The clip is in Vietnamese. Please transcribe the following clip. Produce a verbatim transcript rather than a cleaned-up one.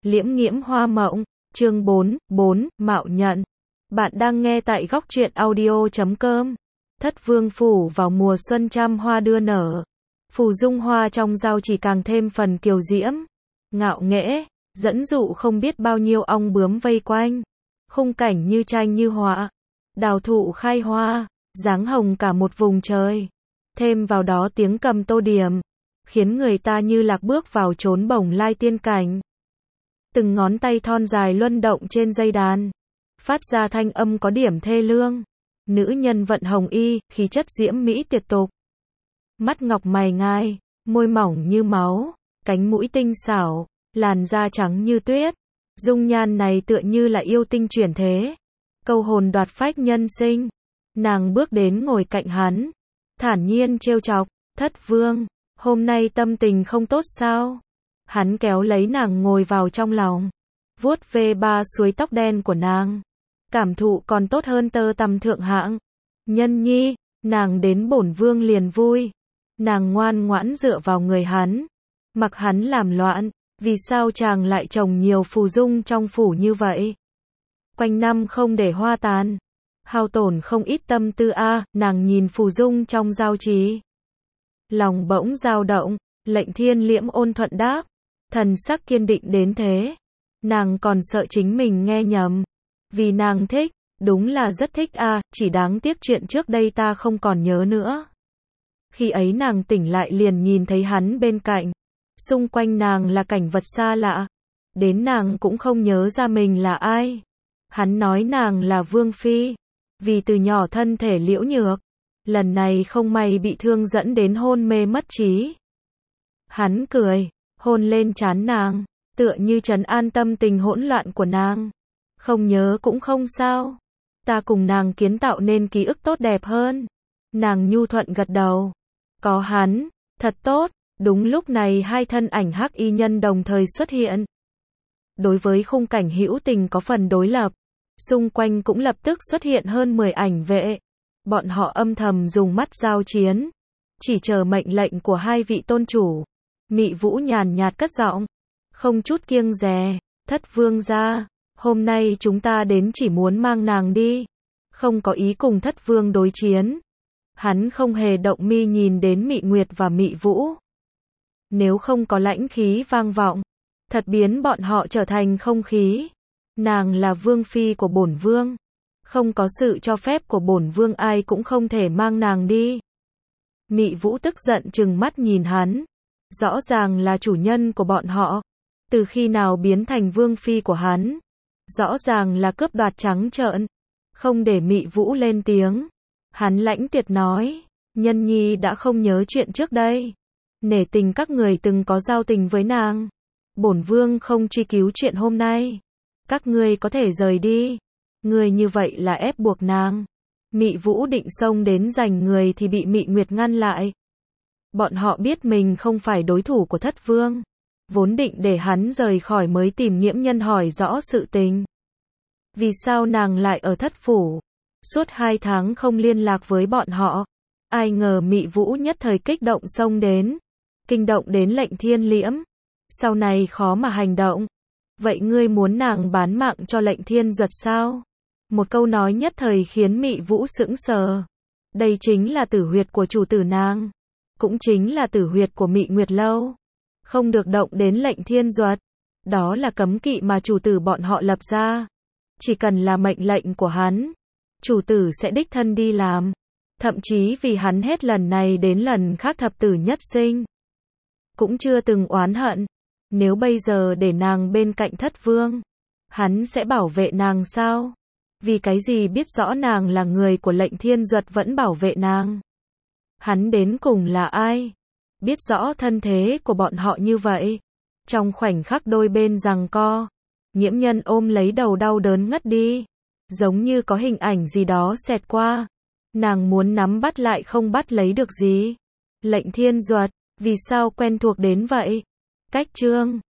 Liễm nghiễm hoa mộng, chương bốn, bốn, mạo nhận. Bạn đang nghe tại góc truyện audio chấm com. Thất vương phủ vào mùa xuân trăm hoa đưa nở. Phù dung hoa trong giao chỉ càng thêm phần kiều diễm, ngạo nghễ, dẫn dụ không biết bao nhiêu ong bướm vây quanh. Khung cảnh như tranh như họa. Đào thụ khai hoa, dáng hồng cả một vùng trời. Thêm vào đó tiếng cầm tô điểm, khiến người ta như lạc bước vào chốn bồng lai tiên cảnh. Từng ngón tay thon dài luân động trên dây đàn, phát ra thanh âm có điểm thê lương. Nữ nhân vận hồng y, khí chất diễm mỹ tuyệt tục. Mắt ngọc mày ngai, môi mỏng như máu, cánh mũi tinh xảo, làn da trắng như tuyết. Dung nhan này tựa như là yêu tinh chuyển thế, câu hồn đoạt phách nhân sinh. Nàng bước đến ngồi cạnh hắn, thản nhiên trêu chọc, "Thất vương, hôm nay tâm tình không tốt sao?" Hắn kéo lấy nàng ngồi vào trong lòng, vuốt ve ba suối tóc đen của nàng. Cảm thụ còn tốt hơn tơ tằm thượng hạng. "Nhân nhi, nàng đến bổn vương liền vui." Nàng ngoan ngoãn dựa vào người hắn, mặc hắn làm loạn. Vì sao chàng lại trồng nhiều phù dung trong phủ như vậy? Quanh năm không để hoa tàn, hao tổn không ít tâm tư a. À, nàng nhìn phù dung trong giao trì, lòng bỗng dao động. Lệnh Thiên Liễm ôn thuận đáp, thần sắc kiên định đến thế. Nàng còn sợ chính mình nghe nhầm, vì nàng thích, đúng là rất thích a. À, chỉ đáng tiếc chuyện trước đây ta không còn nhớ nữa. Khi ấy nàng tỉnh lại liền nhìn thấy hắn bên cạnh, xung quanh nàng là cảnh vật xa lạ, đến nàng cũng không nhớ ra mình là ai. Hắn nói nàng là vương phi, vì từ nhỏ thân thể liễu nhược, lần này không may bị thương dẫn đến hôn mê mất trí. Hắn cười, hôn lên trán nàng, tựa như trấn an tâm tình hỗn loạn của nàng. "Không nhớ cũng không sao, ta cùng nàng kiến tạo nên ký ức tốt đẹp hơn." Nàng nhu thuận gật đầu. Có hắn, thật tốt. Đúng lúc này hai thân ảnh hắc y nhân đồng thời xuất hiện. Đối với khung cảnh hữu tình có phần đối lập, xung quanh cũng lập tức xuất hiện hơn mười ảnh vệ. Bọn họ âm thầm dùng mắt giao chiến, chỉ chờ mệnh lệnh của hai vị tôn chủ. Mị Vũ nhàn nhạt cất giọng, không chút kiêng dè, "Thất vương gia, hôm nay chúng ta đến chỉ muốn mang nàng đi, không có ý cùng thất vương đối chiến." Hắn không hề động mi nhìn đến Mị Nguyệt và Mị Vũ. Nếu không có lãnh khí vang vọng, thật biến bọn họ trở thành không khí. Nàng là vương phi của bổn vương, không có sự cho phép của bổn vương ai cũng không thể mang nàng đi. Mị Vũ tức giận trừng mắt nhìn hắn, rõ ràng là chủ nhân của bọn họ, từ khi nào biến thành vương phi của hắn? Rõ ràng là cướp đoạt trắng trợn. Không để Mị Vũ lên tiếng, hắn lãnh tiệt nói, "Nhân nhi đã không nhớ chuyện trước đây, nể tình các người từng có giao tình với nàng, bổn vương không truy cứu chuyện hôm nay, các ngươi có thể rời đi." Người như vậy là ép buộc nàng. Mị Vũ định xông đến giành người thì bị Mị Nguyệt ngăn lại. Bọn họ biết mình không phải đối thủ của thất vương, vốn định để hắn rời khỏi mới tìm Nghiễm Nhân hỏi rõ sự tình. Vì sao nàng lại ở thất phủ? Suốt hai tháng không liên lạc với bọn họ. Ai ngờ Mị Vũ nhất thời kích động xông đến, kinh động đến Lệnh Thiên Liễm. Sau này khó mà hành động. "Vậy ngươi muốn nàng bán mạng cho Lệnh Thiên Duật sao?" Một câu nói nhất thời khiến Mị Vũ sững sờ. Đây chính là tử huyệt của chủ tử nàng, cũng chính là tử huyệt của Mị Nguyệt lâu. Không được động đến Lệnh Thiên Duật. Đó là cấm kỵ mà chủ tử bọn họ lập ra. Chỉ cần là mệnh lệnh của hắn, chủ tử sẽ đích thân đi làm. Thậm chí vì hắn hết lần này đến lần khác thập tử nhất sinh, cũng chưa từng oán hận. Nếu bây giờ để nàng bên cạnh thất vương, hắn sẽ bảo vệ nàng sao? Vì cái gì biết rõ nàng là người của Lệnh Thiên Duật vẫn bảo vệ nàng? Hắn đến cùng là ai? Biết rõ thân thế của bọn họ như vậy. Trong khoảnh khắc đôi bên giằng co, Nghiễm Nhân ôm lấy đầu đau đớn ngất đi. Giống như có hình ảnh gì đó xẹt qua. Nàng muốn nắm bắt lại không bắt lấy được gì. Lệnh Thiên Duật, vì sao quen thuộc đến vậy? Cách chương